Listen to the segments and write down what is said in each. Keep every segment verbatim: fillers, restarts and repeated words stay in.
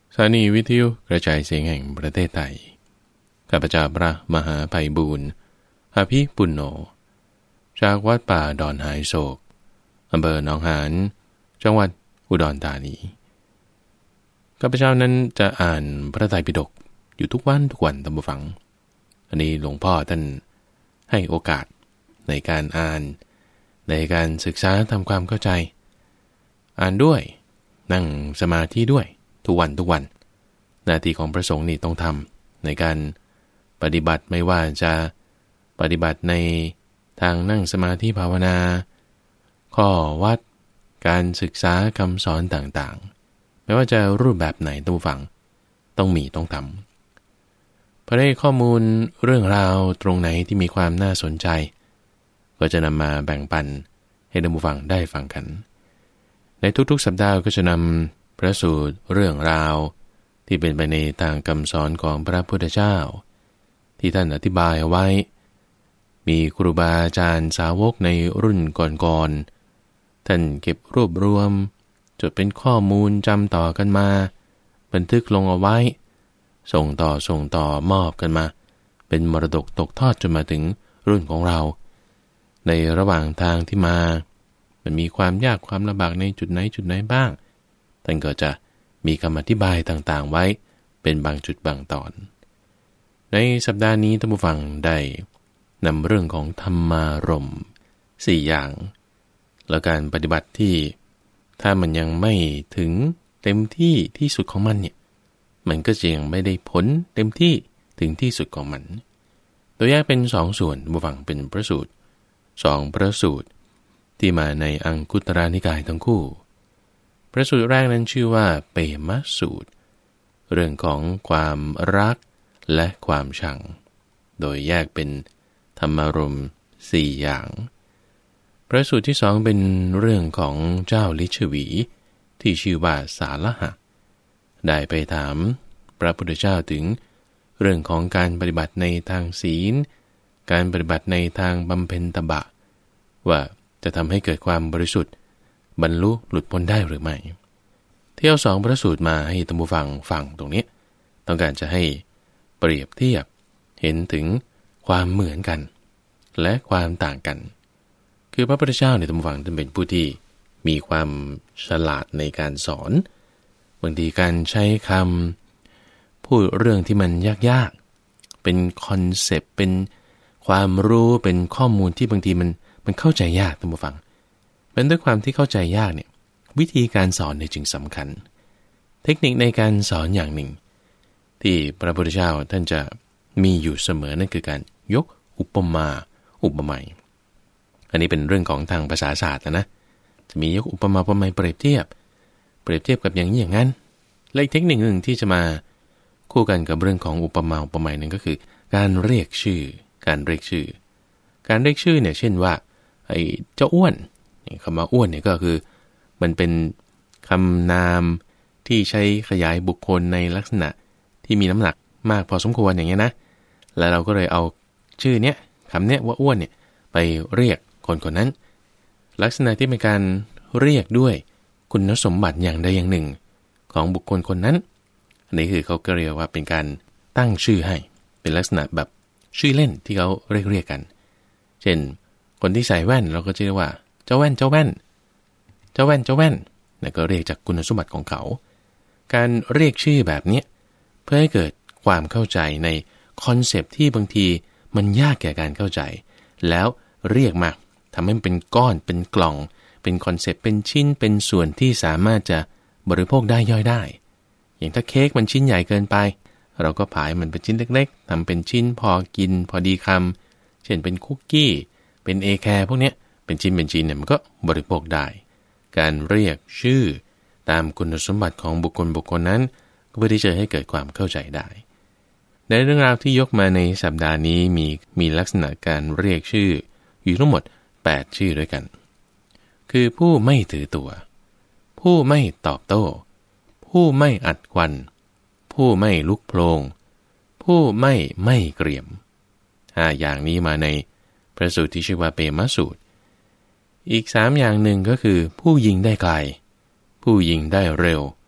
สถานีวิทยุกระจายเสียงแห่งประเทศไทยข้าพเจ้าพระมหาไพบูลย์อภิปุณโญจากวัดป่าดอนหายโศกอำเภอหนองหานจังหวัดอุดรธานีข้าพเจ้านั้นจะอ่านพระไตรปิฎกอยู่ทุกวันทุกวันตามผู้ฟังอันนี้หลวงพ่อท่านให้โอกาสในการอ่านในการศึกษาทำความเข้าใจอ่านด้วยนั่งสมาธิด้วยทุกวันทุกวันหน้าที่ของพระสงฆ์นี่ต้องทำในการปฏิบัติไม่ว่าจะปฏิบัติในทางนั่งสมาธิภาวนาข้อวัดการศึกษาคำสอนต่างๆไม่ว่าจะรูปแบบไหนต้องฟังต้องมีต้องทำพอได้ข้อมูลเรื่องราวตรงไหนที่มีความน่าสนใจก็จะนำมาแบ่งปันให้ท่านผู้ฟังได้ฟังกันในทุกๆสัปดาห์ก็จะนำพระสูตรเรื่องราวที่เป็นไปในทางคำสอนของพระพุทธเจ้าที่ท่านอธิบายเอาไว้มีครูบาอาจารย์สาวกในรุ่นก่อนๆท่านเก็บรวบรวมจดเป็นข้อมูลจำต่อกันมาบันทึกลงเอาไว้ส่งต่อส่งต่อมอบกันมาเป็นมรดกตกทอดจนมาถึงรุ่นของเราในระหว่างทางที่มามันมีความยากความลำบากในจุดไหนจุดไหนบ้างท่านก็จะมีคำอธิบายต่างๆไว้เป็นบางจุดบางตอนในสัปดาห์นี้ท่านผู้ฟังได้นำเรื่องของธรรมารมณ์สี่อย่างและการปฏิบัติที่ถ้ามันยังไม่ถึงเต็มที่ที่สุดของมันเนี่ยมันก็จะยังไม่ได้ผลเต็มที่ถึงที่สุดของมันตัวแยกเป็นสองส่วนท่านผู้ฟังเป็นพระสูตรสองพระสูตรที่มาในอังคุตรนิกายทั้งคู่พระสูตรแรกนั้นชื่อว่าเปมสูตรเรื่องของความรักและความชังโดยแยกเป็นธรรมารมณ์สี่อย่างพระสูตรที่สองเป็นเรื่องของเจ้าลิชวีที่ชื่อว่าสาละหะได้ไปถามพระพุทธเจ้าถึงเรื่องของการปฏิบัติในทางศีลการปฏิบัติในทางบำเพ็ญตบะว่าจะทำให้เกิดความบริสุทธิ์บรรลุหลุดพ้นได้หรือไม่ที่เอาสองพระสูตรมาให้ท่านผู้ฟังฟังตรงนี้ต้องการจะให้เปรียบเทียบเห็นถึงความเหมือนกันและความต่างกันคือพระพุทธเจ้าในท่านผู้ฟังท่านเป็นผู้ที่มีความฉลาดในการสอนบางทีการใช้คำพูดเรื่องที่มันยากๆเป็นคอนเซปต์เป็นความรู้เป็นข้อมูลที่บางทีมันมันเข้าใจยากท่านผู้ฟังเป็นด้วยความที่เข้าใจยากเนี่ยวิธีการสอนเนี่ยจึงสำคัญเทคนิคในการสอนอย่างหนึ่งที่พระพุทธเจ้าท่านจะมีอยู่เสมอนั่นคือการยกอุปมาอุปไมยอันนี้เป็นเรื่องของทางภาษาศาสตร์นะจะมียกอุปมาอุปไมยเปรียบเทียบเปรียบเทียบกับอย่างนี้อย่างนั้นและอีกเทคนิคหนึ่งที่จะมาคู่กันกับเรื่องของอุปมาอุปไมยนึงก็คือการเรียกชื่อการเรียกชื่อการเรียกชื่อเนี่ยเช่นว่าไอ้เจ้าอ้วนคำว่าอ้วนเนี่ยก็คือมันเป็นคำนามที่ใช้ขยายบุคคลในลักษณะที่มีน้ำหนักมากพอสมควรอย่างเงี้ยนะแล้วเราก็เลยเอาชื่อเนี้ยคำเนี้ยว่าอ้วนเนี่ยไปเรียกคนคนนั้นลักษณะที่เป็นการเรียกด้วยคุณสมบัติอย่างใดอย่างหนึ่งของบุคคลคนนั้นอันนี้คือเขาก็เรียกว่าเป็นการตั้งชื่อให้เป็นลักษณะแบบชื่อเล่นที่เขาเรียกเรียกกันเช่นคนที่ใส่แว่นเราก็จะเรียกว่าเจ้าแว่นเจ้าแว่นเจ้าแว่นเจ้าแว่นนั่นก็เรียกจากคุณสมบัติของเขาการเรียกชื่อแบบนี้เพื่อให้เกิดความเข้าใจในคอนเซปต์ที่บางทีมันยากแก่การเข้าใจแล้วเรียกมาทำให้มันเป็นก้อนเป็นกล่องเป็นคอนเซปต์เป็นชิ้นเป็นส่วนที่สามารถจะบริโภคได้ย่อยได้อย่างถ้าเค้กมันชิ้นใหญ่เกินไปเราก็ผายมันเป็นชิ้นเล็กๆทำเป็นชิ้นพอกินพอดีคำเช่นเป็นคุกกี้เป็นเอแคร์พวกนี้เป็นชิ้นเป็นชิ้นเนี่ยมันก็บริโภคได้การเรียกชื่อตามคุณสมบัติของบุคคลบุคคลนั้นก็เพื่อที่จะให้เกิดความเข้าใจได้ในเรื่องราวที่ยกมาในสัปดาห์นี้มีมีลักษณะการเรียกชื่ออยู่ทั้งหมดแปดชื่อด้วยกันคือผู้ไม่ถือตัวผู้ไม่ตอบโต้ผู้ไม่อัดควันผู้ไม่ลุกโพลงผู้ไม่ไม่เกรียมห้าอย่างนี้มาในพระสูตรที่ชื่อว่าเปมสูตรอีกสามอย่างหนึ่งก็คือผู้ยิงได้ไกลผู้ยิงได้เร็วผ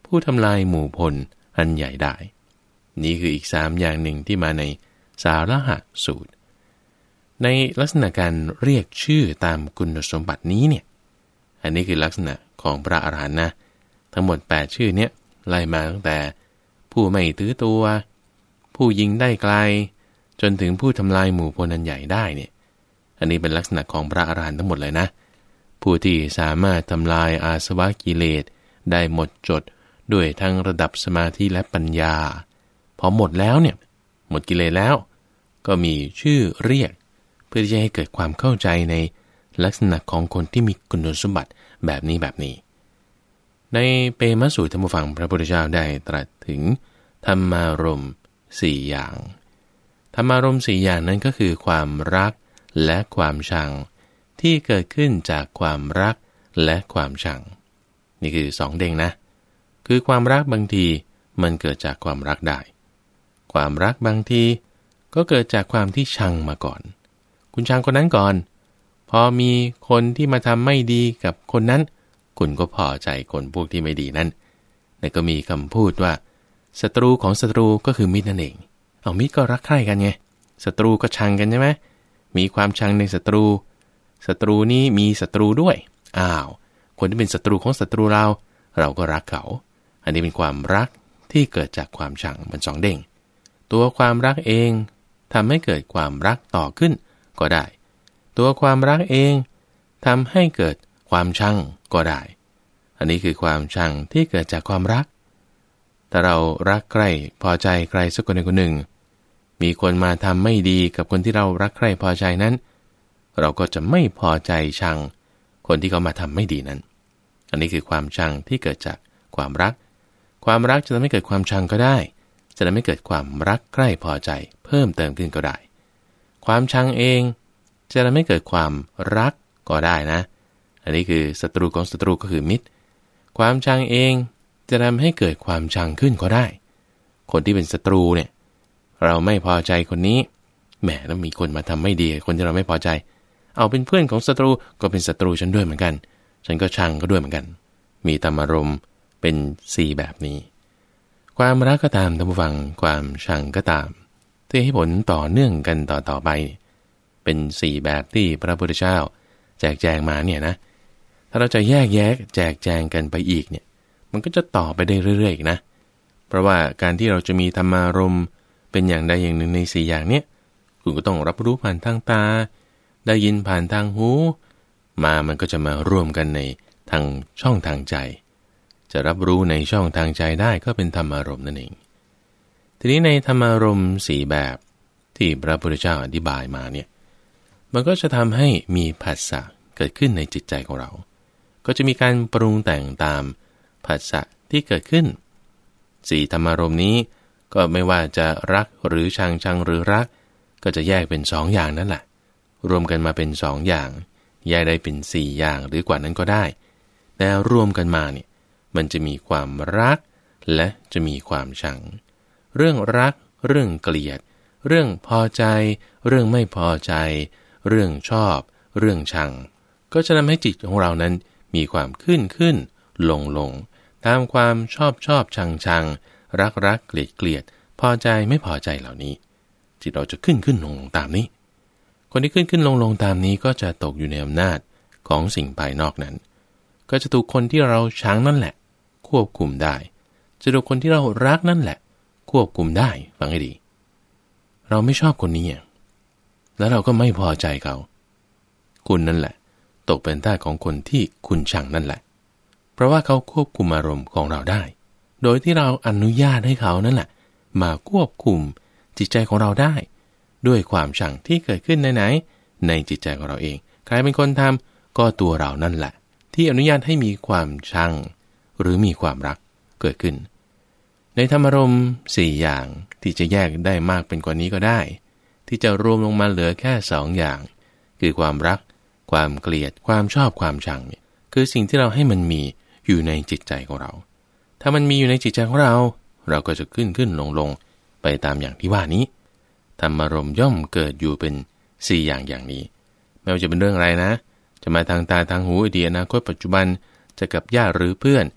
ผู้ทำลายหมู่พลอันใหญ่ได้นี่คืออีกสามอย่างหนึ่งที่มาในสาระหะสูตรในลักษณะการเรียกชื่อตามคุณสมบัตินี้เนี่ยอันนี้คือลักษณะของพระอรหันต์นะทั้งหมดแปดชื่อเนี้ยไล่มาตั้งแต่ผู้ไม่ถือตัวผู้ยิงได้ไกลจนถึงผู้ทำลายหมู่พลอันใหญ่ได้เนี่ยอันนี้เป็นลักษณะของพระอรหันต์ทั้งหมดเลยนะผู้ที่สามารถทำลายอาสวะกิเลสได้หมดจดด้วยทั้งระดับสมาธิและปัญญาพอหมดแล้วเนี่ยหมดกิเลสแล้วก็มีชื่อเรียกเพื่อที่จะให้เกิดความเข้าใจในลักษณะของคนที่มีคุณสมบัติแบบนี้แบบนี้ในเปมสูตรธรรมฟังพระพุทธเจ้าได้ตรัสถึงธรรมารมณ์สี่อย่างธรรมารมณ์สี่อย่างนั้นก็คือความรักและความชังที่เกิดขึ้นจากความรักและความชังนี่คือสองเด้งนะคือความรักบางทีมันเกิดจากความรักได้ความรักบางทีก็เกิดจากความที่ชังมาก่อนคุณชังคนนั้นก่อนพอมีคนที่มาทำไม่ดีกับคนนั้นคุณก็พอใจคนพวกที่ไม่ดีนั่นแล้วก็มีคำพูดว่าศัตรูของศัตรูก็คือมิตรนั่นเองเอามิตรก็รักใคร่กันไงศัตรูก็ชังกันใช่ไหมมีความชังในศัตรูศัตรูนี้มีศัตรูด้วยอ้าวคนที่เป็นศัตรูของศัตรูเราเราก็รักเขาอันนี้เป็นความรักที่เกิดจากความชังมันสองเด้งตัวความรักเองทำให้เกิดความรักต่อขึ้นก็ได้ตัวความรักเองทำให้เกิดความชังก็ได้อันนี้คือความชังที่เกิดจากความรักแต่เรารักใคร่พอใจใครสักคนหนึ่งคนหนึ่งมีคนมาทำไม่ดีกับคนที่เรารักใคร่พอใจนั้นเราก็จะไม่พอใจชังคนที่เขามาทำไม่ดีนั้นอันนี้คือความชังที่เกิดจากความรักความรักจะทำให้เกิดความชังก็ได้จะทำให้เกิดความรักใคร่พอใจเพิ่มเติมขึ้นก็ได้ความชังเองจะทำให้เกิดความรักก็ได้นะอันนี้คือศัตรูของศัตรูก็คือมิตรความชังเองจะทำให้เกิดความชังขึ้นก็ได้คนที่เป็นศัตรูเนี่ยเราไม่พอใจคนนี้แหมแล้วมีคนมาทำไม่ดีคนที่เราไม่พอใจเอาเป็นเพื่อนของศัตรูก็เป็นศัตรูฉันด้วยเหมือนกันฉันก็ชังก็ด้วยเหมือนกันมีธรรมารมณ์เป็นสี่แบบนี้ความรักก็ตามท่านผู้ฟังความชังก็ตามที่ให้ผลต่อเนื่องกันต่อๆไปเป็นสี่แบบที่พระพุทธเจ้าแจกแจงมาเนี่ยนะถ้าเราจะแยกแยะแจกแจงกันไปอีกเนี่ยมันก็จะต่อไปได้เรื่อยๆอีกนะเพราะว่าการที่เราจะมีธรรมารมณ์เป็นอย่างใดอย่างหนึ่งในสี่อย่างเนี้ยคุณก็ต้องรับรู้ผ่านทางตาได้ยินผ่านทางหูมามันก็จะมารวมกันในทางช่องทางใจจะรับรู้ในช่องทางใจได้ก็เป็นธรรมารมณ์นั่นเองทีนี้ในธรรมารมณ์สี่แบบที่พระพุทธเจ้าอธิบายมาเนี่ยมันก็จะทำให้มีผัสสะเกิดขึ้นในจิตใจของเราก็จะมีการปรุงแต่งตามผัสสะที่เกิดขึ้นสี่ธรรมารมณ์นี้ก็ไม่ว่าจะรักหรือชังชังหรือรักก็จะแยกเป็นสองอย่างนั่นแหละรวมกันมาเป็นสองอย่างแยกได้เป็นสี่อย่างหรือกว่านั้นก็ได้แต่รวมกันมาเนี่ยมันจะมีความรักและจะมีความชังเรื่องรักเรื่องเกลียดเรื่องพอใจเรื่องไม่พอใจเรื่องชอบเรื่องชังก็จะทำให้จิตของเรานั้นมีความขึ้นขึ้นลงลงตามความชอบชอบชังชังรักรักเกลียดเกลียดพอใจไม่พอใจเหล่านี้จิตเราจะขึ้นขึ้นลงลงตามนี้คนที่ขึ้นขึ้นลงลงตามนี้ก็จะตกอยู่ในอำนาจของสิ่งภายนอกนั้นก็จะถูกคนที่เราชังนั่นแหละควบคุมได้จะถูกคนที่เรารักนั่นแหละควบคุมได้ฟังให้ดีเราไม่ชอบคนนี้แล้วเราก็ไม่พอใจเขาคุณนั่นแหละตกเป็นทาสของคนที่คุณชังนั่นแหละเพราะว่าเขาควบคุมอารมณ์ของเราได้โดยที่เราอนุญาตให้เขานั่นแหละมาควบคุมจิตใจของเราได้ด้วยความชังที่เกิดขึ้นในไหนในจิตใจของเราเองใครเป็นคนทำก็ตัวเรานั่นแหละที่อนุญาตให้มีความชังหรือมีความรักเกิดขึ้นในธรรมารมณ์สี่อย่างที่จะแยกได้มากเป็นกว่านี้ก็ได้ที่จะรวมลงมาเหลือแค่สองอย่างคือความรักความเกลียดความชอบความชังเนี่ยคือสิ่งที่เราให้มันมีอยู่ในจิตใจของเราถ้ามันมีอยู่ในจิตใจของเราเราก็จะขึ้นขึ้นลงลงไปตามอย่างที่ว่านี้ธรรมารมณ์ย่อมเกิดอยู่เป็นสี่อย่างอย่างนี้ไม่ว่าจะเป็นเรื่องอะไรนะจะมาทางตาทางหูอดีตอนาคตปัจจุบันจะกับญาติหรือเพื่อน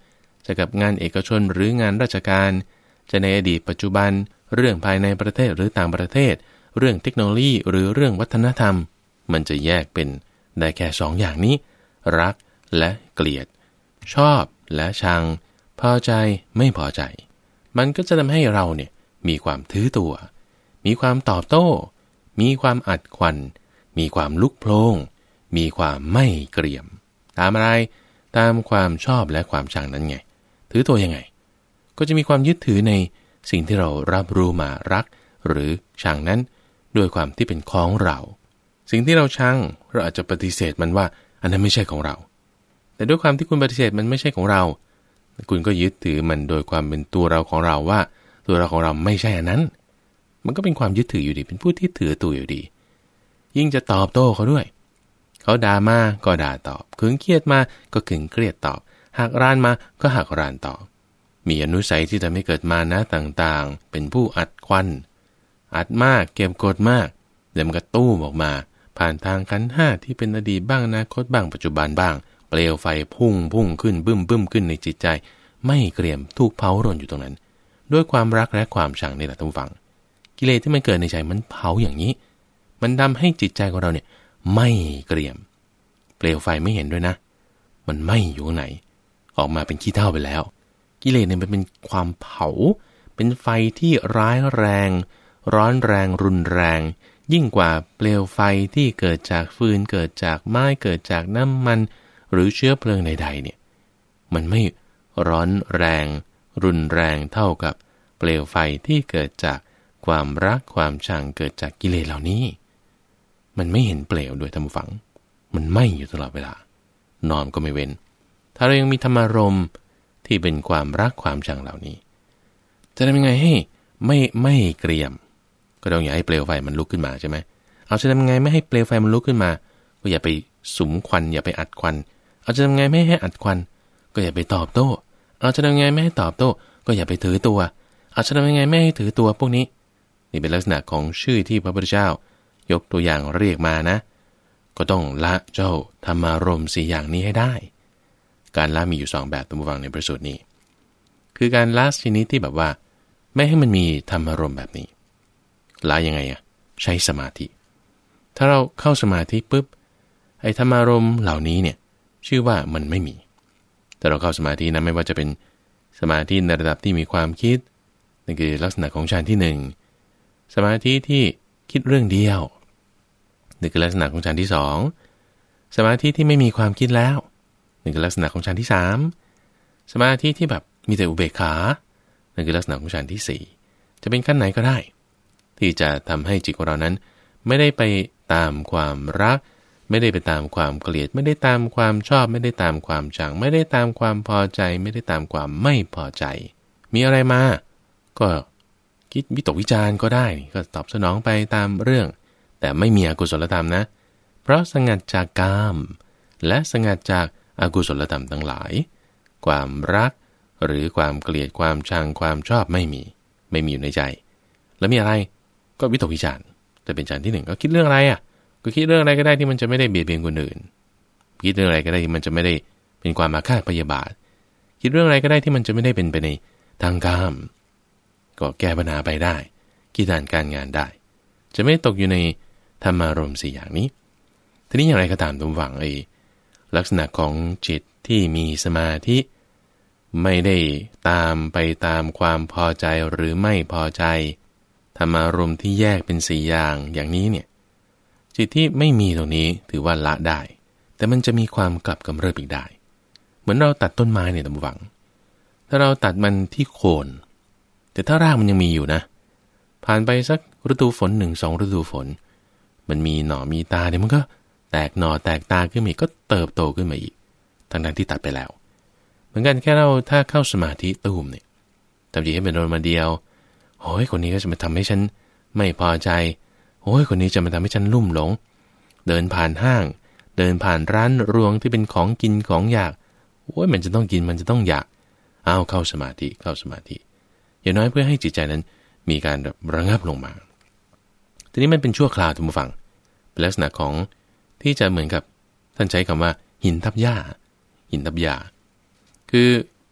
จะกับงานเอกชนหรืองานราชการจะในอดีตปัจจุบันเรื่องภายในประเทศหรือต่างประเทศเรื่องเทคโนโลยีหรือเรื่องวัฒนธรรมมันจะแยกเป็นได้แค่สองอย่างนี้รักและเกลียดชอบและชังพอใจไม่พอใจมันก็จะทำให้เราเนี่ยมีความถือตัวมีความตอบโต้มีความอัดควันมีความลุกโพล่งมีความไม่เกรียมตามอะไรตามความชอบและความชังนั้นไงถือตัวยังไงก็จะมีความยึดถือในสิ่งที่เรารับรู้มารักหรือชังนั้นด้วยความที่เป็นของเราสิ่งที่เราชังเราอาจจะปฏิเสธมันว่าอันนั้นไม่ใช่ของเราแต่ด้วยความที่คุณปฏิเสธมันไม่ใช่ของเราคุณก็ยึดถือมันโดยความเป็นตัวเราของเราว่าตัวเราของเราไม่ใช่อันนั้นมันก็เป็นความยึดถืออยู่ดีเป็นผู้ที่ถือตัวอยู่ดียิ่งจะตอบโต้เขาด้วยเขาด่ามาก็ด่าตอบขึงเครียดมาก็ขึงเครียดตอบหักรานมาก็หักรานตอบมีอนุสัยที่จะไม่เกิดมานะต่างๆเป็นผู้อัดควันอัดมากเก็บกดมากเดี๋ยวมันก็ตู้มออกมาผ่านทางขันธ์ห้าที่เป็นอดีตบ้างอนาคตบ้างปัจจุบันบ้างเปลวไฟพุ่งพุ่งขึ้นบึ้มบึ้มขึ้นในจิตใจไม่เกรียมถูกเผารนอยู่ตรงนั้นด้วยความรักและความชังนี่แหละท่านผู้ฟังกิเลสที่มันเกิดในใจมันเผาอย่างนี้มันทำให้จิตใจของเราเนี่ยไม่เกรียมเปลวไฟไม่เห็นด้วยนะมันไหม้อยู่ข้างในออกมาเป็นขี้เถ้าไปแล้วกิเลสเนี่ยมันเป็นความเผาเป็นไฟที่ร้ายแรงร้อนแรงรุนแรงยิ่งกว่าเปลวไฟที่เกิดจากฟืนเกิดจากไม้เกิดจากน้ำมันหรือเชื้อเพลิงใดๆเนี่ยมันไม่ร้อนแรงรุนแรงเท่ากับเปลวไฟที่เกิดจากความรักความชังเกิดจากกิเลสเหล่านี้มันไม่เห็นเปลวด้วยท่านผู้ฟังมันไหม้อยู่ตลอดเวลานอนก็ไม่เว้นถ้าเรายังมีธรรมารมณ์ที่เป็นความรักความชังเหล่านี้จะทำยังไงให้ไม่ไม่เกรียมก็ต้องอย่าให้เปลวไฟมันลุกขึ้นมาใช่ไหมเอาจะทำยังไงไม่ให้เปลวไฟมันลุกขึ้นมาก็อย่าไปสุมควันอย่าไปอัดควันเอาจะทำยังไงไม่ให้อัดควันก็อย่าไปตอบโต้เอาจะทำยังไงไม่ให้ตอบโต้ก็อย่าไปถือตัวเอาจะทำยังไงไม่ให้ถือตัวพวกนี้นี่เป็นลักษณะของชื่อที่พระพุทธเจ้ายกตัวอย่างเรียกมานะก็ต้องละเจ้าธรรมารมณ์สี่อย่างนี้ให้ได้การละมีอยู่สองแบบท่านผู้ฟังในพระสูตรนี้คือการละชนิดที่แบบว่าไม่ให้มันมีธรรมารมณ์แบบนี้ละยังไงอ่ะใช้สมาธิถ้าเราเข้าสมาธิปุ๊บไอ้ธรรมารมณ์เหล่านี้เนี่ยชื่อว่ามันไม่มีแต่เราเข้าสมาธินะไม่ว่าจะเป็นสมาธิในระดับที่มีความคิดนั่นคือลักษณะของฌานที่หนึ่งสมาธิที่คิดเรื่องเดียวนี่คือลักษณะของฌานที่สองสมาธิที่ไม่มีความคิดแล้วนี่คือลักษณะของฌานที่สามสมาธิที่แบบมีแต่อุเบกขานั่นคือลักษณะของฌานที่สี่จะเป็นขั้นไหนก็ได้ที่จะทำให้จิตของเรานั้นไม่ได้ไปตามความรักไม่ได้ไปตามความเกลียดไม่ได้ตามความชอบไม่ได้ตามความชังไม่ได้ตามความพอใจไม่ได้ตามความไม่พอใจมีอะไรมาก็คิดวิตกวิจารณ์ก็ได้ก็ตอบสนองไปตามเรื่องแต่ไม่มีอกุศลธรรมนะเพราะสงัดจากกามและสงัดจากอกุศลธรรมทั้งหลายความรักหรือความเกลียดความชังความชอบไม่มีไม่มีอยู่ในใจแล้วมีอะไรก็วิตกวิจารณ์แต่เป็นฌานที่หนึ่งก็คิดเรื่องอะไรอ่ะก็คิดเรื่องอะไรก็ได้ที่มันจะไม่ได้เบียดเบียนคนอื่นคิดเรื่องอะไรก็ได้ที่มันจะไม่ได้เป็นความอาฆาตพยาบาทคิดเรื่องอะไรก็ได้ที่มันจะไม่ได้เป็นไปในทางกามก็แก้ปัญหาไปได้คิดการการงานได้จะไม่ตกอยู่ในธรรมารมณ์สี่อย่างนี้ทีนี้อย่างไรก็ตามทุกฝั่งไอ้ลักษณะของจิตที่มีสมาธิไม่ได้ตามไปตามความพอใจหรือไม่พอใจธรรมารมณ์ที่แยกเป็นสี่อย่างอย่างนี้เนี่ยจิตที่ไม่มีตรงนี้ถือว่าละได้แต่มันจะมีความกลับกำเริบอีกได้เหมือนเราตัดต้นไม้เนี่ยท่านผู้ฟังถ้าเราตัดมันที่โคนแต่ถ้ารากมันยังมีอยู่นะผ่านไปสักฤดูฝนหนึ่งสองฤดูฝนมันมีหน่อมีตาเนี่ยมันก็แตกหน่อแตกตาขึ้นมาอีกก็เติบโตขึ้นมาอีกทั้งนั้นที่ตัดไปแล้วเหมือนกันแค่เราถ้าเข้าสมาธิตูมเนี่ยทำจิตให้เป็นอารมณ์เดียวโอ้ยคนนี้ก็จะมาทำให้ฉันไม่พอใจโอ้ยคนนี้จะมาทำให้ฉันลุ่มหลงเดินผ่านห้างเดินผ่านร้านรวงที่เป็นของกินของอยากโอ้ยมันจะต้องกินมันจะต้องอยากเอาเข้าสมาธิเข้าสมาธิอย่างน้อยเพื่อให้จิตใจนั้นมีการแบบระงับลงมาทีนี้มันเป็นชั่วคราวท่านผู้ฟังเป็นลักษณะของที่จะเหมือนกับท่านใช้คำว่าหินทับหญ้าหินทับหญ้าคือ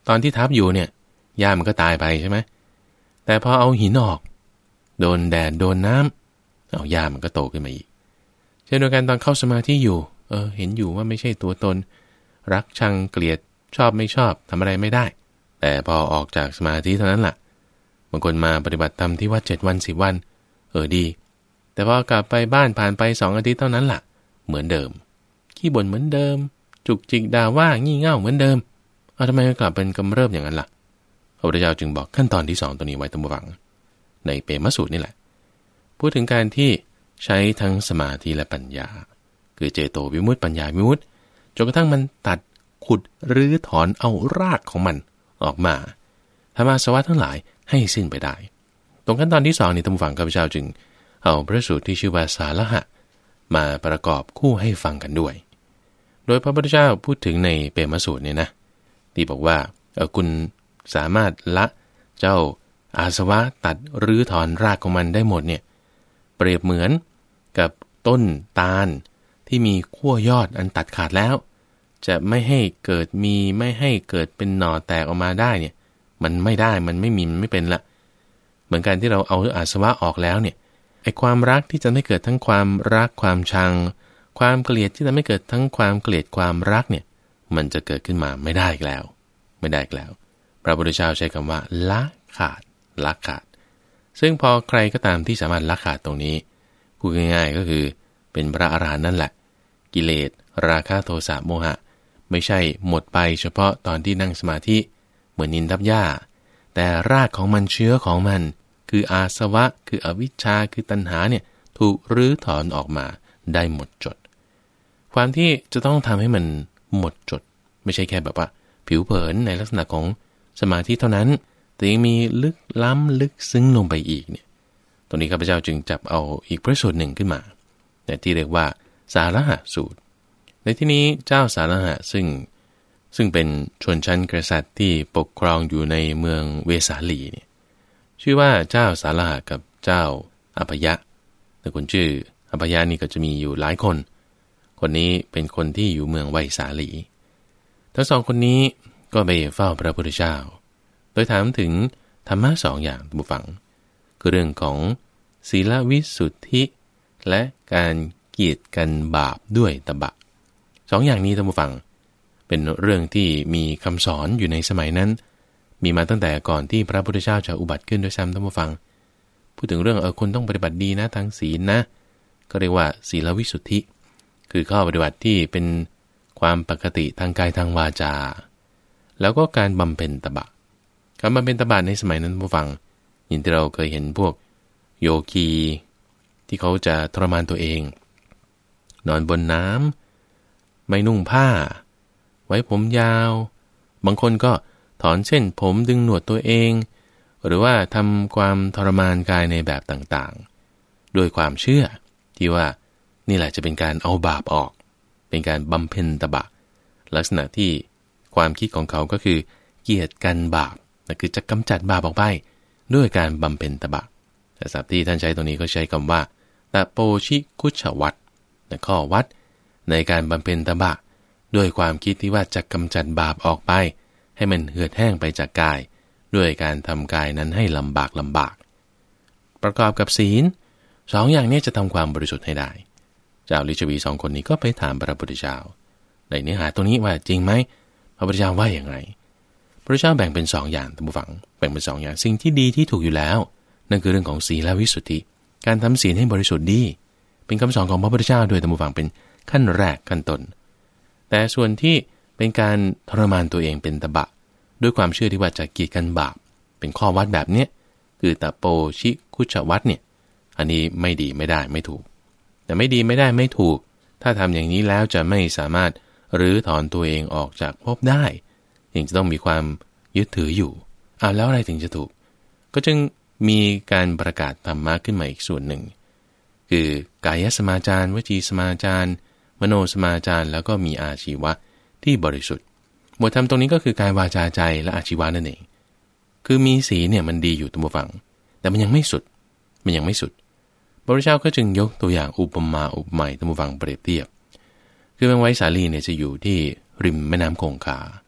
ตอนที่ทับอยู่เนี่ยหญ้ามันก็ตายไปใช่ไหมแต่พอเอาหินออกโดนแดดโดนน้ำเอาหญ้ามันก็โตขึ้นมาอีกเช่นเดียวกันตอนเข้าสมาธิอยู่เออเห็นอยู่ว่าไม่ใช่ตัวตนรักชังเกลียดชอบไม่ชอบทำอะไรไม่ได้แต่พอออกจากสมาธิเท่านั้นล่ะบางคนมาปฏิบัติธรรมที่ว่าเจ็ดวันสิบวันเออดีแต่พอกลับไปบ้านผ่านไปสองอาทิตย์เท่านั้นล่ะเหมือนเดิมขี้บ่นเหมือนเดิมจุกจิกด่าว่างี่เง่าเหมือนเดิมเอาทำไมกลับเป็นกำเริบอย่างนั้นล่ะพระพุทธเจ้าจึงบอกขั้นตอนที่สองตัวนี้ไว้ตามฟังในเปมสูตรนี่แหละพูดถึงการที่ใช้ทั้งสมาธิและปัญญาคือเจโตวิมุตติปัญญาวิมุตติจนกระทั่งมันตัดขุดรื้อถอนเอารากของมันออกมาทำอาสวะทั้งหลายให้สิ้นไปได้ตรงขั้นตอนที่สองนี่ท่านผู้ฟังข้าพเจ้าจึงเอาพระสูตรที่ชื่อว่าสาระหะมาประกอบคู่ให้ฟังกันด้วยโดยพระพุทธเจ้าพูดถึงในเปมสูตรเนี่ยนะที่บอกว่าเออคุณสามารถละเจ้าอาสวะตัดรื้อถอนรากของมันได้หมดเนี่ยเปรียบเหมือนกับต้นตาลที่มีขั้วยอดอันตัดขาดแล้วจะไม่ให้เกิดมีไม่ให้เกิดเป็นหน่อแตกออกมาได้เนี่ยมันไม่ได้มันไม่มีมันไม่เป็นละเหมือนกันที่เราเอาอาสวะออกแล้วเนี่ยไอ้ความรักที่จะไม่เกิดทั้งความรักความชังความเกลียดที่จะไม่เกิดทั้งความเกลียดความรักเนี่ยมันจะเกิดขึ้นมาไม่ได้แล้วไม่ได้แล้วพระพุทธเจ้าใช้คำว่าละขาดละขาดซึ่งพอใครก็ตามที่สามารถละขาดตรงนี้พูดง่ายๆก็คือเป็นพระอรหันต์นั่นแหละกิเลสราคะโทสะโมหะไม่ใช่หมดไปเฉพาะตอนที่นั่งสมาธิเหมือนนินทับหญ้าแต่รากของมันเชื้อของมันคืออาสวะคืออวิชชาคือตัณหาเนี่ยถูกรื้อถอนออกมาได้หมดจดความที่จะต้องทำให้มันหมดจดไม่ใช่แค่แบบว่าผิวเผินในลักษณะของสมาธิเท่านั้นแต่ยังมีลึกล้ำลึกซึ้งลงไปอีกเนี่ยตรงนี้ข้าพเจ้าจึงจับเอาอีกพระสูตรหนึ่งขึ้นมาแต่ที่เรียกว่าสาระหะสูตรในที่นี้เจ้าสาระหะซึ่งซึ่งเป็นชนชั้นกษัตริย์ที่ปกครองอยู่ในเมืองเวสาลีเนี่ยชื่อว่าเจ้าสาระหะกับเจ้าอภยะแต่คนชื่ออภยะนี่ก็จะมีอยู่หลายคนคนนี้เป็นคนที่อยู่เมืองไวสาลีทั้งสองคนนี้ก็ไปเฝ้าพระพุทธเจ้าโดยถามถึงธรรมะสองอย่างท่านผู้ฟังคือเรื่องของศีลวิสุทธิและการเกียรติกันบาปด้วยตบะสองอย่างนี้ท่านผู้ฟังเป็นเรื่องที่มีคำสอนอยู่ในสมัยนั้นมีมาตั้งแต่ก่อนที่พระพุทธเจ้าจะอุบัติขึ้นด้วยซ้ำท่านผู้ฟังพูดถึงเรื่องเออคนต้องปฏิบัติดีนะทางศีลนะก็เรียกว่าศีลวิสุทธิคือข้อปฏิบัติที่เป็นความปกติทางกายทางวาจาแล้วก็การบำเพ็ญตบะการบำเพ็ญตบะในสมัยนั้นผู้ฟังอย่างที่เราเคยเห็นพวกโยคีที่เขาจะทรมานตัวเองนอนบนน้ำไม่นุ่งผ้าไว้ผมยาวบางคนก็ถอนเส้นผมดึงหนวดตัวเองหรือว่าทำความทรมานกายในแบบต่างๆโดยความเชื่อที่ว่านี่แหละจะเป็นการเอาบาปออกเป็นการบำเพ็ญตบะลักษณะที่ความคิดของเขาก็คือเกียรติกันบาปนั่นคือจะกำจัดบาปออกไปด้วยการบำเพ็ญตบะแต่ศัพท์ที่ท่านใช้ตรงนี้ก็ใช้คำว่าตะโปชิคุชวัตในข้อวัดในการบำเพ็ญตบะด้วยความคิดที่ว่าจะกำจัดบาปออกไปให้มันเหือดแห้งไปจากกายด้วยการทำกายนั้นให้ลำบากลำบากประกอบกับศีลสองอย่างนี้จะทำความบริสุทธิ์ให้ได้เจ้าลิชวีสองคนนี้ก็ไปถามพระพุทธเจ้าในเนื้อหาตรงนี้ว่าจริงไหมพระพุทธเจ้าว่าอย่างไรพระพุทธเจ้าแบ่งเป็นสองอย่างท่านผู้ฟังแบ่งเป็นสองอย่างสิ่งที่ดีที่ถูกอยู่แล้วนั่นคือเรื่องของศีลวิสุทธิการทำศีลให้บริสุทธิ์ดีเป็นคำสอนของพระพุทธเจ้าด้วยท่านผู้ฟังเป็นขั้นแรกขั้นต้นแต่ส่วนที่เป็นการทรมานตัวเองเป็นตบะด้วยความเชื่อที่ว่าจะกีดกันบาปเป็นข้อวัดแบบเนี้ยคือตะโปชิคุชวัตเนี่ยอันนี้ไม่ดีไม่ได้ไม่ถูกแต่ไม่ดีไม่ได้ไม่ถูกถ้าทำอย่างนี้แล้วจะไม่สามารถรื้อถอนตัวเองออกจากภพได้ยังจะต้องมีความยึดถืออยู่อ่าแล้วอะไรถึงจะถูกก็จึงมีการประกาศธรรมะขึ้นมาอีกส่วนหนึ่งคือกายสมาจารวจีสมาจารมโนสมาจารแล้วก็มีอาชีวะที่บริสุทธิ์หมวดธรรมตรงนี้ก็คือกายวาจาใจและอาชีวะนั่นเองคือมีศีลเนี่ยมันดีอยู่ตัวฝังแต่มันยังไม่สุดมันยังไม่สุดพระพุทธเจ้าก็จึงยกตัวอย่างอุปมาอุปไมยตัวฝังเปรียบเทียบคือเมืองไวสาลีเนี่ยจะอยู่ที่ริมแม่น้ำคงคา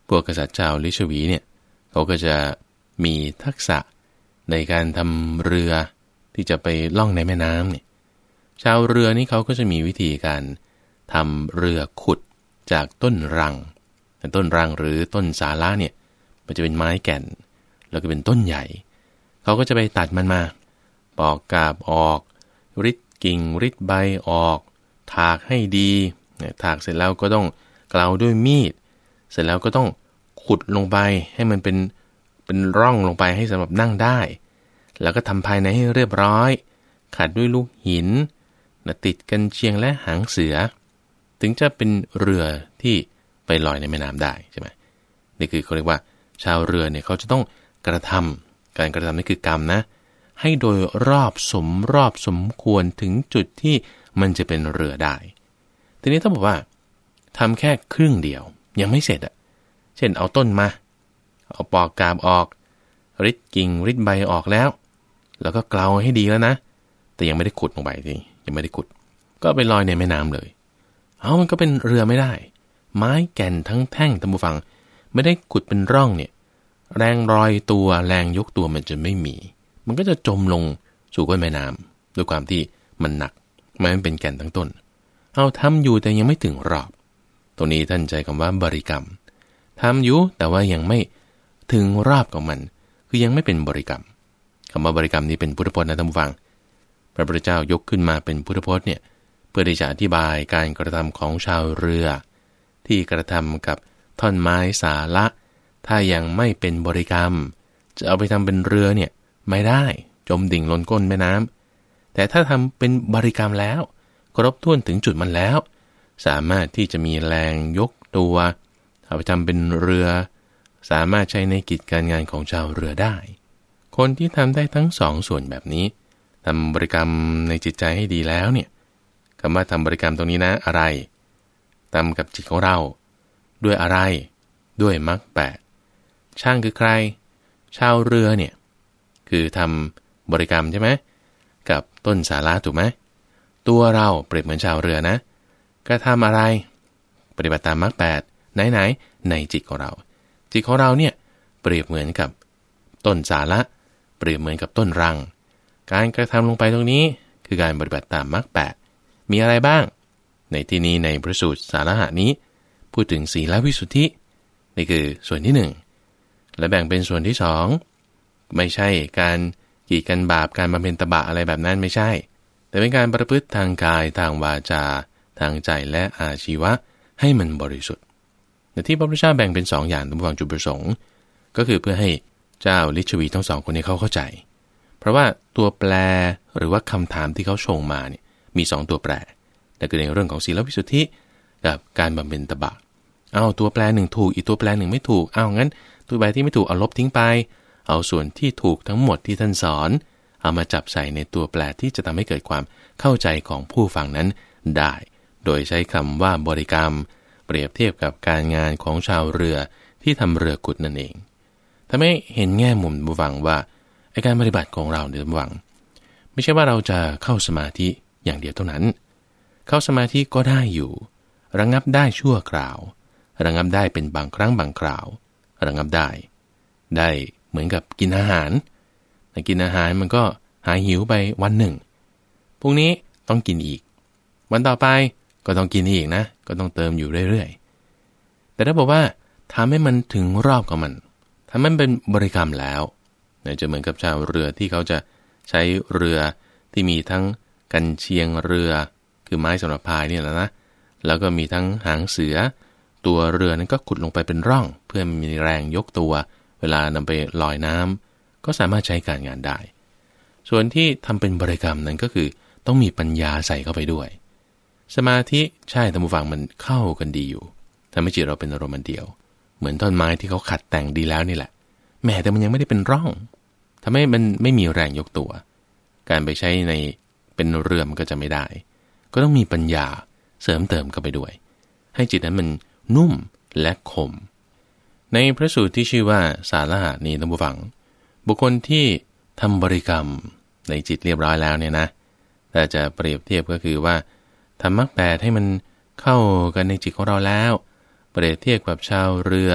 พวกกษัตริย์ชาวลิชวีเนี่ยเขาก็จะมีทักษะในการทำเรือที่จะไปล่องในแม่น้ำเนี่ยชาวเรือนี่เขาก็จะมีวิธีการทำเรือขุดจากต้นรังต้นรังหรือต้นสาละเนี่ยมันจะเป็นไม้แก่นแล้วก็เป็นต้นใหญ่เขาก็จะไปตัดมันมาปอกกาบออกริดกิ่งริดใบออกถากให้ดีถากเสร็จแล้วก็ต้องเกลาด้วยมีดเสร็จแล้วก็ต้องขุดลงไปให้มันเป็นเป็นร่องลงไปให้สำหรับนั่งได้แล้วก็ทำภายในให้เรียบร้อยขัดด้วยลูกหินติดกันเชียงและหางเสือถึงจะเป็นเรือที่ไปลอยในแม่น้ำได้ใช่ไหมนี่คือเขาเรียกว่าชาวเรือเนี่ยเขาจะต้องกระทำการกระทำนี่คือกรรมนะให้โดยรอบสมรอบสมควรถึงจุดที่มันจะเป็นเรือได้ทีนี้ถ้าบอกว่าทำแค่ครึ่งเดียวยังไม่เสร็จอ่ะเช่นเอาต้นมาเอาปอกกาบออกริดกิ่งริดใบออกแล้วแล้วก็เกลาให้ดีแล้วนะแต่ยังไม่ได้ขุดลงไปทียังไม่ได้ขุดก็ไปลอยในแม่น้ำเลยเอามันก็เป็นเรือไม่ได้ไม้แก่นทั้งแท่งท่านผู้ฟังไม่ได้ขุดเป็นร่องเนี่ยแรงรอยตัวแรงยกตัวมันจะไม่มีมันก็จะจมลงสู่ก้นแม่น้ำด้วยความที่มันหนักมันเป็นแก่นทั้งต้นเอาทำอยู่แต่ยังไม่ถึงรอบตรงนี้ท่านใจคำว่าบริกรรมทำอยู่แต่ว่ายังไม่ถึงรอบของมันคือยังไม่เป็นบริกรรมคำว่าบริกรรมนี้เป็นพุทธพจน์นะท่านผู้ฟังพระพุทธเจ้ายกขึ้นมาเป็นพุทธพจน์เนี่ยเพื่อที่จะอธิบายการกระทำของชาวเรือที่กระทำกับท่อนไม้สาละถ้ายังไม่เป็นบริกรรมจะเอาไปทำเป็นเรือเนี่ยไม่ได้จมดิ่งล้นก้นแม่น้ำแต่ถ้าทำเป็นบริกรรมแล้วครบถ้วนถึงจุดมันแล้วสามารถที่จะมีแรงยกตัวเอาไปทำเป็นเรือสามารถใช้ในกิจการงานของชาวเรือได้คนที่ทำได้ทั้งสองส่วนแบบนี้ทำบริกรรมในจิตใจให้ดีแล้วเนี่ยคำว่าทำบริกรรมตรงนี้นะอะไรทำกับจิตของเราด้วยอะไรด้วยมรรคแปดช่างคือใครชาวเรือเนี่ยคือทำบริกรรมใช่ไหมกับต้นสาระถูกไหมตัวเราเปรียบเหมือนชาวเรือนะก็ทำอะไรปฏิบัติตามมรรคแปดไหนๆในจิตของเราจิตของเราเนี่ยเปรียบเหมือนกับต้นสาระเปรียบเหมือนกับต้นรังการกระทำลงไปตรงนี้คือการปฏิบัติตามมรรคแปดมีอะไรบ้างในที่นี้ในพระสูตรสาระหะนี้พูดถึงศีลวิสุทธินี่คือส่วนที่หนึ่งและแบ่งเป็นส่วนที่สองไม่ใช่การกีดกันบาปการบำเพ็ญตบะอะไรแบบนั้นไม่ใช่แต่เป็นการประพฤติทางกายทางวาจาทางใจและอาชีวะให้มันบริสุทธิ์แต่ที่พระพุทธเจ้าแบ่งเป็นสองอย่างตามความจุดประสงค์ก็คือเพื่อให้เจ้าลิชวีทั้งสองคนนี้เขาเข้าใจเพราะว่าตัวแปรหรือว่าคำถามที่เขาชงมาเนี่ยมีสองตัวแปรแต่คือในเรื่องของศีลวิสุทธิกับการบำเพ็ญตบะเอาตัวแปรหนึ่งถูกอีกตัวแปรหนึ่งไม่ถูกเอางั้นตัวแปรที่ไม่ถูกเอาลบทิ้งไปเอาส่วนที่ถูกทั้งหมดที่ท่านสอนเอามาจับใส่ในตัวแปรที่จะทำให้เกิดความเข้าใจของผู้ฟังนั้นได้โดยใช้คำว่าบริกรรมเปรียบเทียบกับการงานของชาวเรือที่ทำเรือขุดนั่นเองทำให้เห็นแง่มุมผู้ฟังว่าไอ้การปฏิบัติของเราเนี่ยผู้ฟังไม่ใช่ว่าเราจะเข้าสมาธิอย่างเดียวเท่านั้นเข้าสมาธิก็ได้อยู่ระงับได้ชั่วคราวระงับได้เป็นบางครั้งบางคราวระงับได้ได้เหมือนกับกินอาหารแต่กินอาหารมันก็หายหิวไปวันหนึ่งพรุ่งนี้ต้องกินอีกวันต่อไปก็ต้องกินอีกนะก็ต้องเติมอยู่เรื่อยๆแต่ถ้าบอกว่าทำให้มันถึงรอบของมันทำให้มันเป็นบริกรรมแล้วจะเหมือนกับชาวเรือที่เขาจะใช้เรือที่มีทั้งกันเชียงเรือคือไม้สำหรับพายเนี่ยแหละนะแล้วก็มีทั้งหางเสือตัวเรือนั้นก็ขุดลงไปเป็นร่องเพื่อมีแรงยกตัวเวลานำไปลอยน้ำก็สามารถใช้การงานได้ส่วนที่ทำเป็นบริกรรมนั้นก็คือต้องมีปัญญาใส่เข้าไปด้วยสมาธิใช่ท่านผู้ฟังมันเข้ากันดีอยู่ทำให้จิตเราเป็นอารมณ์เดียวเหมือนต้นไม้ที่เขาขัดแต่งดีแล้วนี่แหละแม้แต่มันยังไม่ได้เป็นร่องทำให้มันไม่มีแรงยกตัวการไปใช้ในเป็นเรือมันก็จะไม่ได้ก็ต้องมีปัญญาเสริมเติมเข้าไปด้วยให้จิตนั้นมันนุ่มและคมในพระสูตรที่ชื่อว่าสาระหะนี้ท่านผู้ฟังบุคคลที่ทำบริกรรมในจิตเรียบร้อยแล้วเนี่ยนะแต่จะเปรียบเทียบก็คือว่าทำมรรคแปดให้มันเข้ากันในจิตของเราแล้วเปรียบเทียบกับชาวเรือ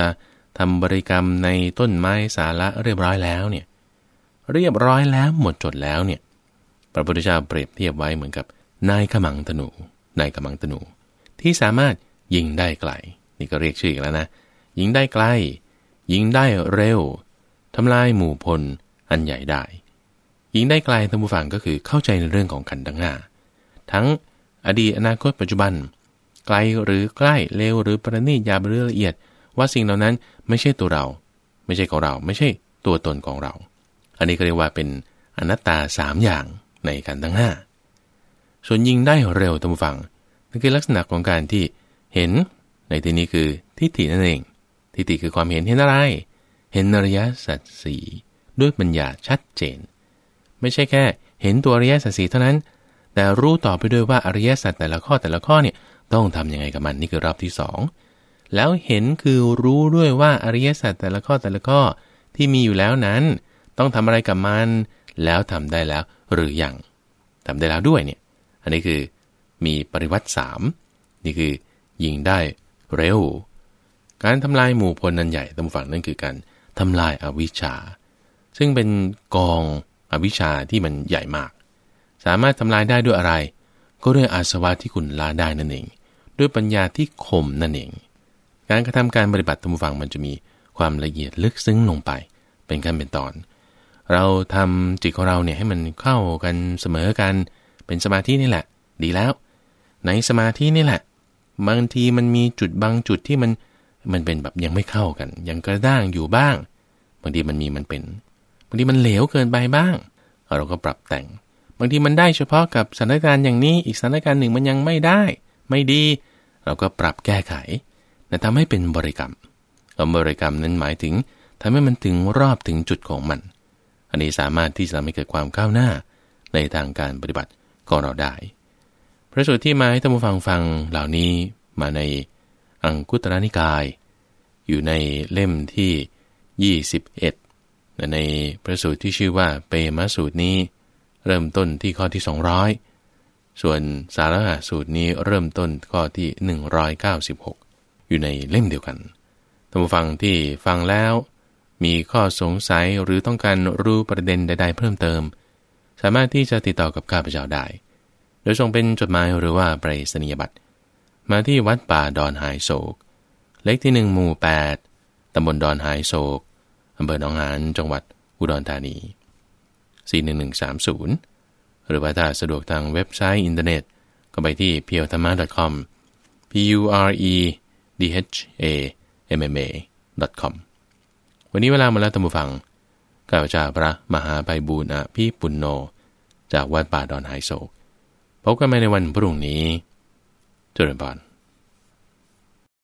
ทำบริกรรมในต้นไม้สาระเรียบร้อยแล้วเนี่ยเรียบร้อยแล้วหมดจดแล้วเนี่ยพระพุทธเจ้าเปรียบเทียบไว้เหมือนกับนายขมังธนูนายขมังธนูที่สามารถยิงได้ไกลนี่ก็เรียกชื่ออีกแล้วนะยิงได้ไกลยิงได้เร็วทำลายหมู่พลอันใหญ่ได้ยิงได้ไกลท่านผู้ฟังก็คือเข้าใจในเรื่องของขันธ์ทั้งห้าทั้งอดีตอนาคตปัจจุบันไกลหรือใกล้เร็วหรือประณีตหยาบหรือละเอียดว่าสิ่งเหล่านั้นไม่ใช่ตัวเราไม่ใช่ของเราไม่ใช่ตัวตนของเราอันนี้ก็เรียกว่าเป็นอนัตตาสามอย่างในขันธ์ทั้งห้าส่วนยิงได้เร็วท่านผู้ฟังนั่นคือลักษณะของการที่เห็นในที่นี้คือทิฏฐินั่นเองทิฏฐิคือความเห็นเห็นอะไรเห็นอริยสัจสี่ด้วยปัญญาชัดเจนไม่ใช่แค่เห็นตัวอริยสัจสี่เท่านั้นแต่รู้ต่อไปด้วยว่าอริยสัจแต่ละข้อแต่ละข้อเนี่ยต้องทำยังไงกับมันนี่คือรอบที่สองแล้วเห็นคือรู้ด้วยว่าอริยสัจแต่ละข้อแต่ละข้อที่มีอยู่แล้วนั้นต้องทำอะไรกับมันแล้วทำได้แล้วหรือยังทำได้แล้วด้วยเนี่ยอันนี้คือมีปริวัติสามนี่คือยิงได้เร็วการทำลายหมู่พลนันใหญ่ตรงฝั่งนั่นคือการทำลายอวิชชาซึ่งเป็นกองอวิชชาที่มันใหญ่มากสามารถทำลายได้ด้วยอะไรก็ด้วยอาสวะที่คุณละได้นั่นเองด้วยปัญญาที่คมนั่นเองการกระทำการปฏิบัติตรงฝั่งมันจะมีความละเอียดลึกซึ้งลงไปเป็นขั้นเป็นตอนเราทำจิตของเราเนี่ยให้มันเข้ากันเสมอกันเป็นสมาธินี่แหละดีแล้วในสมาธินี่แหละบางทีมันมีจุดบางจุดที่มันมันเป็นแบบยังไม่เข้ากันยังกระด้างอยู่บ้างบางทีมันมีมันเป็นบางทีมันเหลวเกินไปบ้างเราก็ปรับแต่งบางทีมันได้เฉพาะกับสถานการณ์อย่างนี้อีกสถานการณ์หนึ่งมันยังไม่ได้ไม่ดีเราก็ปรับแก้ไขแต่ทำให้เป็นบริกรรมบริกรรมนั้นหมายถึงทำให้มันถึงรอบถึงจุดของมันอันนี้สามารถที่จะทำให้เกิดความก้าวหน้าในทางการปฏิบัติของเราได้พระสูตรที่มาให้ท่านผู้ฟังฟังเหล่านี้มาในอังคุตรนิกายอยู่ในเล่มที่ยี่สิบเอ็ดในพระสูตรที่ชื่อว่าเปมสูตรนี้เริ่มต้นที่ข้อที่สองร้อยส่วนสาระหสูตรนี้เริ่มต้นข้อที่หนึ่งร้อยเก้าสิบหกอยู่ในเล่มเดียวกันท่านผู้ฟังที่ฟังแล้วมีข้อสงสัยหรือต้องการรู้ประเด็นใดๆเพิ่มเติมสามารถที่จะติดต่อกับข้าพเจ้าได้โดยส่งเป็นจดหมายหรือว่าไปรษณียบัตรมาที่วัดป่าดอนหายโศกเลขที่หนึ่งหมู่แปดตำบลดอนหายโศกอำเภอหนองหานจังหวัดอุดรธานีสี่หนึ่งหนึ่งสามศูนย์หรือว่าถ้าสะดวกทางเว็บไซต์อินเทอร์เน็ตก็ไปที่ เพียวธรรมะ ดอท คอม p u r e d h a m m a ดอท คอม วันนี้เวลามาแล้วท่านผู้ฟังข้าพเจ้าพระมหาไพบูลย์อภิปุณโญจากวัดป่าดอนหายโศกพบกันใหม่ในวันพรุ่งนี้เจริญพร